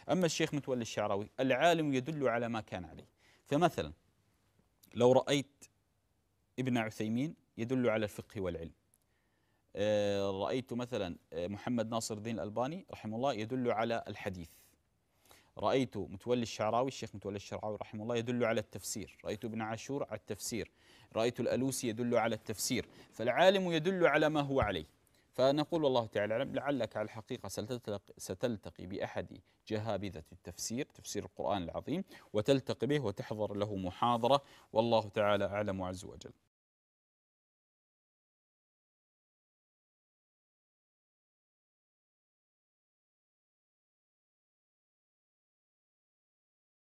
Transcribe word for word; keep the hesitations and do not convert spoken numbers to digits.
أما الشيخ متولي الشعراوي العالم يدل على ما كان عليه. فمثلا لو رأيت ابن عثيمين يدل على الفقه والعلم، رأيت مثلا محمد ناصر الدين الألباني رحمه الله يدل على الحديث، رأيت متولي الشعراوي الشيخ متولي الشعراوي رحمه الله يدل على التفسير، رأيت ابن عاشور على التفسير، رأيت الألوسي يدل على التفسير. فالعالم يدل على ما هو عليه. فنقول والله تعالى أعلم، لعلك على الحقيقة ستلتقي, ستلتقي بأحد جهابذة التفسير، تفسير القرآن العظيم، وتلتقي به وتحضر له محاضرة، والله تعالى أعلم عز وجل.